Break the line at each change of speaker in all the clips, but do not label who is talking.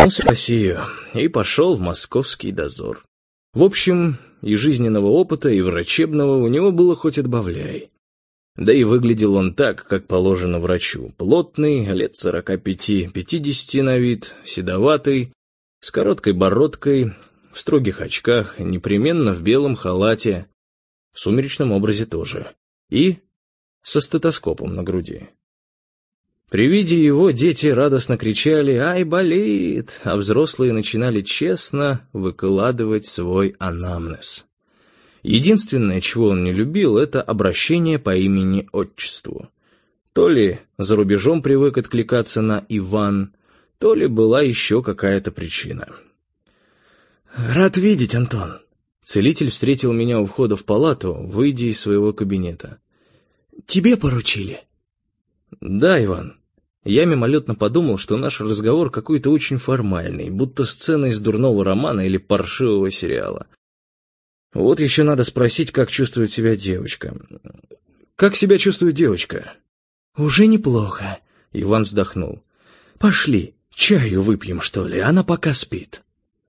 с Россию и пошел в московский дозор. В общем, и жизненного опыта, и врачебного у него было хоть отбавляй. Да и выглядел он так, как положено врачу. Плотный, лет 45-50 на вид, седоватый, с короткой бородкой, в строгих очках, непременно в белом халате, в сумеречном образе тоже, и со стетоскопом на груди. При виде его дети радостно кричали «Ай, болит!», а взрослые начинали честно выкладывать свой анамнез. Единственное, чего он не любил, это обращение по имени-отчеству. То ли за рубежом привык откликаться на «Иван», то ли была еще какая-то причина. «Рад видеть, Антон!» Целитель встретил меня у входа в палату, выйдя из своего кабинета. «Тебе поручили?» «Да, Иван». Я мимолетно подумал, что наш разговор какой-то очень формальный, будто сцена из дурного романа или паршивого сериала. Вот еще надо спросить, как чувствует себя девочка. «Как себя чувствует девочка?» «Уже неплохо», — Иван вздохнул. «Пошли, чаю выпьем, что ли, она пока спит».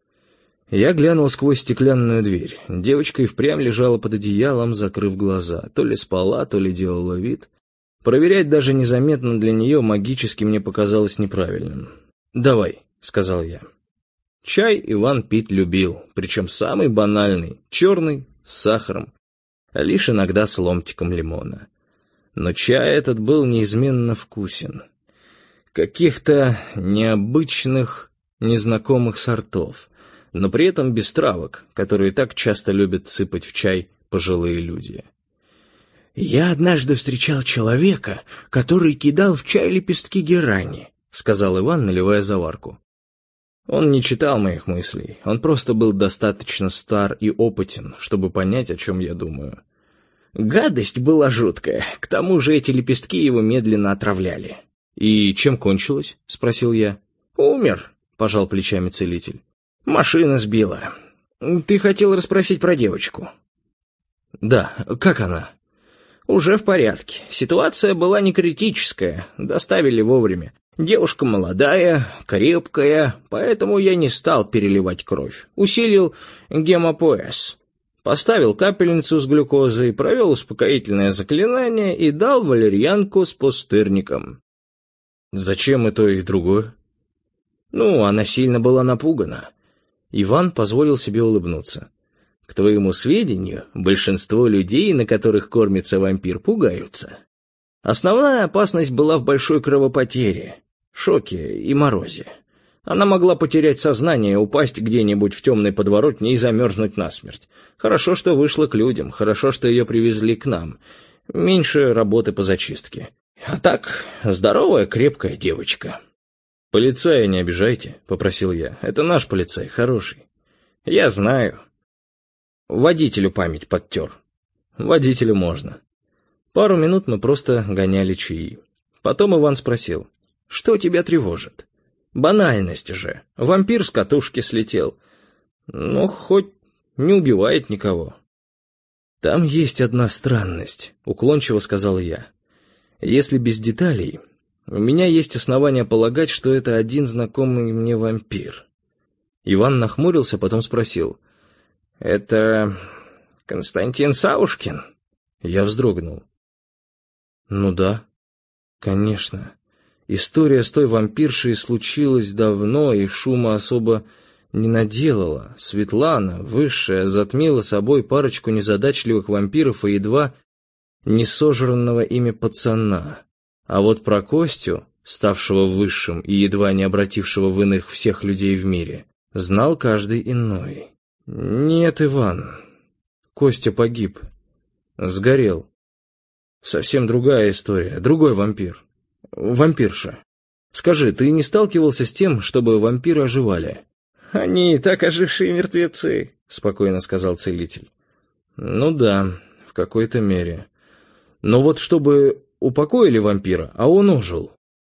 Я глянул сквозь стеклянную дверь. Девочка и впрямь лежала под одеялом, закрыв глаза. То ли спала, то ли делала вид. Проверять даже незаметно для нее магически мне показалось неправильным. «Давай», — сказал я. Чай Иван пить любил, причем самый банальный, черный, с сахаром, а лишь иногда с ломтиком лимона. Но чай этот был неизменно вкусен. Каких-то необычных, незнакомых сортов, но при этом без травок, которые так часто любят сыпать в чай пожилые люди. «Я однажды встречал человека, который кидал в чай лепестки герани», — сказал Иван, наливая заварку. Он не читал моих мыслей, он просто был достаточно стар и опытен, чтобы понять, о чем я думаю. Гадость была жуткая, к тому же эти лепестки его медленно отравляли. «И чем кончилось?» — спросил я. «Умер», — пожал плечами целитель. «Машина сбила. Ты хотел расспросить про девочку?» «Да, как она?» «Уже в порядке. Ситуация была не критическая, доставили вовремя. Девушка молодая, крепкая, поэтому я не стал переливать кровь. Усилил гемопоэз. Поставил капельницу с глюкозой, провел успокоительное заклинание и дал валерьянку с пустырником». «Зачем и то, и другое?» Она сильно была напугана». Иван позволил себе улыбнуться. «К твоему сведению, большинство людей, на которых кормится вампир, пугаются. Основная опасность была в большой кровопотере, шоке и морозе. Она могла потерять сознание, упасть где-нибудь в темной подворотне и замерзнуть насмерть. Хорошо, что вышла к людям, хорошо, что ее привезли к нам. Меньше работы по зачистке. А так, здоровая, крепкая девочка». «Полицая не обижайте», — попросил я. «Это наш полицай, хороший». «Я знаю». «Водителю память подтер». «Водителю можно». Пару минут мы просто гоняли чаи. Потом Иван спросил: «Что тебя тревожит?» «Банальность же. Вампир с катушки слетел. Но хоть не убивает никого». «Там есть одна странность», — уклончиво сказал я. «Если без деталей, у меня есть основания полагать, что это один знакомый мне вампир». Иван нахмурился, потом спросил: «Это Константин Саушкин?» Я вздрогнул. «Ну да, конечно. История с той вампиршей случилась давно, и шума особо не наделала. Светлана, высшая, затмила собой парочку незадачливых вампиров и едва не сожранного ими пацана. А вот про Костю, ставшего высшим и едва не обратившего в иных всех людей в мире, знал каждый иной. Нет, Иван, Костя погиб. Сгорел. Совсем другая история, другой вампир. Вампирша. Скажи, ты не сталкивался с тем, чтобы вампиры оживали?» «Они и так ожившие мертвецы», — спокойно сказал целитель. «Ну да, в какой-то мере. Но вот чтобы упокоили вампира, а он ожил».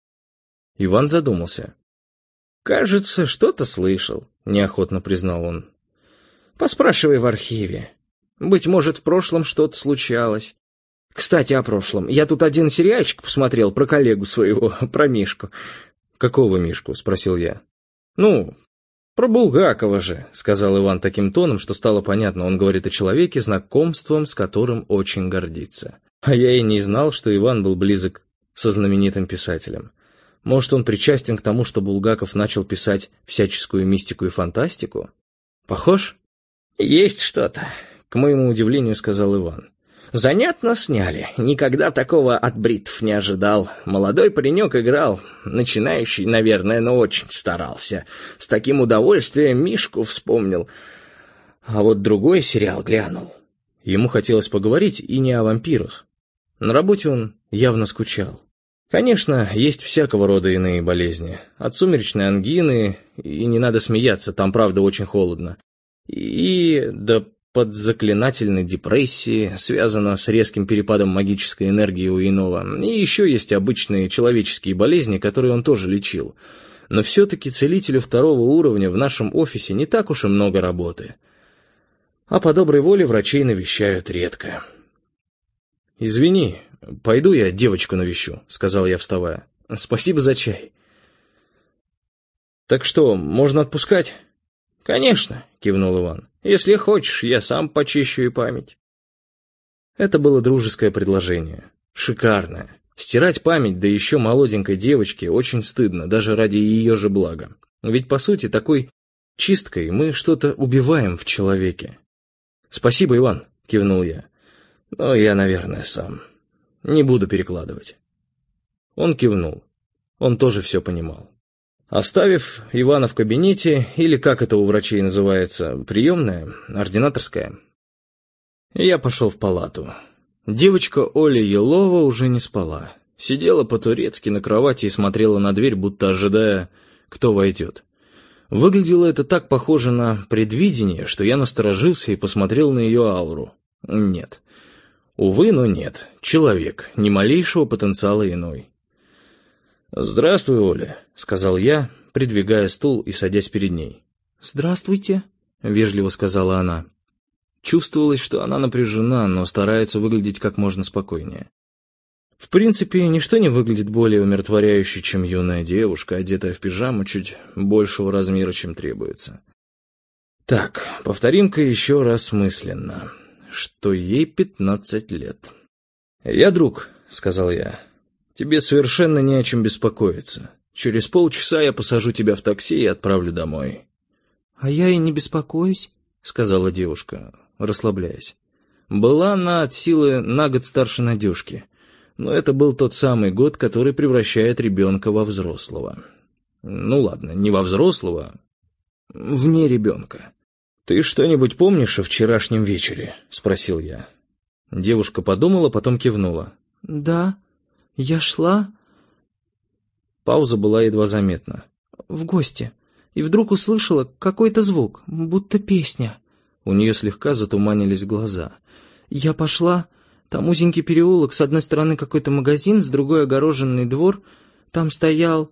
Иван задумался. «Кажется, что-то слышал», — неохотно признал он. «Поспрашивай в архиве. Быть может, в прошлом что-то случалось. Кстати, о прошлом. Я тут один сериальчик посмотрел про коллегу своего, про Мишку». «Какого Мишку?» — спросил я. «Ну, про Булгакова же», — сказал Иван таким тоном, что стало понятно, он говорит о человеке, знакомством с которым очень гордится. А я и не знал, что Иван был близок со знаменитым писателем. Может, он причастен к тому, что Булгаков начал писать всяческую мистику и фантастику? Похож? «Есть что-то», — к моему удивлению сказал Иван. «Занятно сняли. Никогда такого от бритв не ожидал. Молодой паренек играл. Начинающий, наверное, но очень старался. С таким удовольствием Мишку вспомнил. А вот другой сериал глянул». Ему хотелось поговорить и не о вампирах. На работе он явно скучал. Конечно, есть всякого рода иные болезни. От сумеречной ангины, и не надо смеяться, там правда очень холодно. И до подзаклинательной депрессии, связано с резким перепадом магической энергии у иного. И еще есть обычные человеческие болезни, которые он тоже лечил. Но все-таки целителю второго уровня в нашем офисе не так уж и много работы. А по доброй воле врачей навещают редко. «Извини, пойду я девочку навещу», — сказал я, вставая. «Спасибо за чай». «Так что, можно отпускать?» «Конечно», — кивнул Иван. «Если хочешь, я сам почищу и память». Это было дружеское предложение. Шикарное. Стирать память, да еще молоденькой девочке, очень стыдно, даже ради ее же блага. Ведь, по сути, такой чисткой мы что-то убиваем в человеке. «Спасибо, Иван», — кивнул я. «Но я, наверное, сам. Не буду перекладывать». Он кивнул. Он тоже все понимал. Оставив Ивана в кабинете, или как это у врачей называется, приемная, ординаторская, я пошел в палату. Девочка Оля Елова уже не спала. Сидела по-турецки на кровати и смотрела на дверь, будто ожидая, кто войдет. Выглядело это так похоже на предвидение, что я насторожился и посмотрел на ее ауру. Нет. Увы, но нет. Человек, ни малейшего потенциала иной. «Здравствуй, Оля», — сказал я, придвигая стул и садясь перед ней. «Здравствуйте», — вежливо сказала она. Чувствовалось, что она напряжена, но старается выглядеть как можно спокойнее. В принципе, ничто не выглядит более умиротворяюще, чем юная девушка, одетая в пижаму чуть большего размера, чем требуется. Так, повторим-ка еще раз мысленно, что ей 15 лет. «Я друг», — сказал я. «Тебе совершенно не о чем беспокоиться. Через полчаса я посажу тебя в такси и отправлю домой». «А я и не беспокоюсь», — сказала девушка, расслабляясь. Была она от силы на год старше Надюшки, но это был тот самый год, который превращает ребенка во взрослого. Ну ладно, не во взрослого, вне ребенка. «Ты что-нибудь помнишь о вчерашнем вечере?» — спросил я. Девушка подумала, потом кивнула. «Да, я шла...» Пауза была едва заметна. «В гости. И вдруг услышала какой-то звук, будто песня». У нее слегка затуманились глаза. «Я пошла... Там узенький переулок, с одной стороны какой-то магазин, с другой огороженный двор. Там стояла...»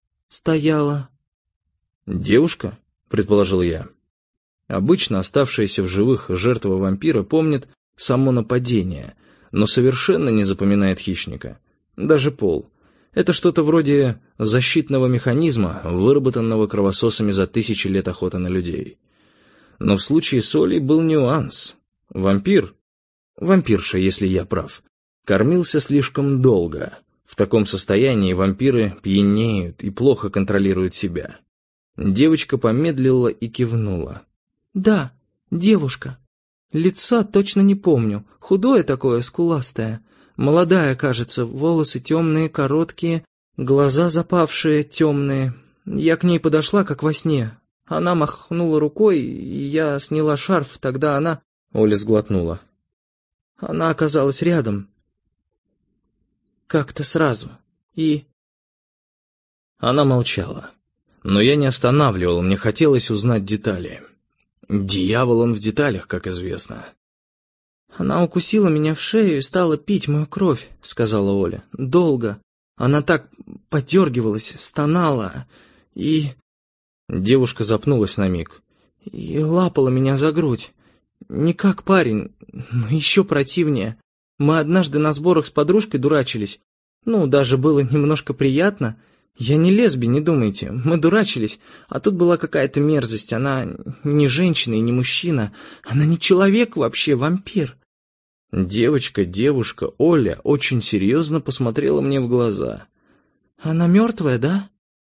«Девушка?» — предположил я. Обычно оставшаяся в живых жертва вампира помнит само нападение, но совершенно не запоминает хищника. Даже пол. Это что-то вроде защитного механизма, выработанного кровососами за тысячи лет охоты на людей. Но в случае с Олей был нюанс. Вампирша, если я прав, кормился слишком долго. В таком состоянии вампиры пьянеют и плохо контролируют себя. Девочка помедлила и кивнула. «Да, девушка. Лица точно не помню. Худое такое, скуластое. Молодая, кажется, волосы темные, короткие, глаза запавшие, темные. Я к ней подошла, как во сне. Она махнула рукой, и я сняла шарф, тогда она...» Оля сглотнула. «Она оказалась рядом. Как-то сразу. И...» Она молчала. Но я не останавливал, мне хотелось узнать детали. Дьявол он в деталях, как известно. «Она укусила меня в шею и стала пить мою кровь», — сказала Оля. «Долго. Она так подергивалась, стонала и...» Девушка запнулась на миг. «И лапала меня за грудь. Не как парень, но еще противнее. Мы однажды на сборах с подружкой дурачились. Ну, даже было немножко приятно.
Я не лесби, не думайте, мы дурачились, а тут была какая-то мерзость, она не женщина и не мужчина, она не человек вообще, вампир».
Девушка Оля очень серьезно посмотрела мне в глаза.
«Она мертвая, да?»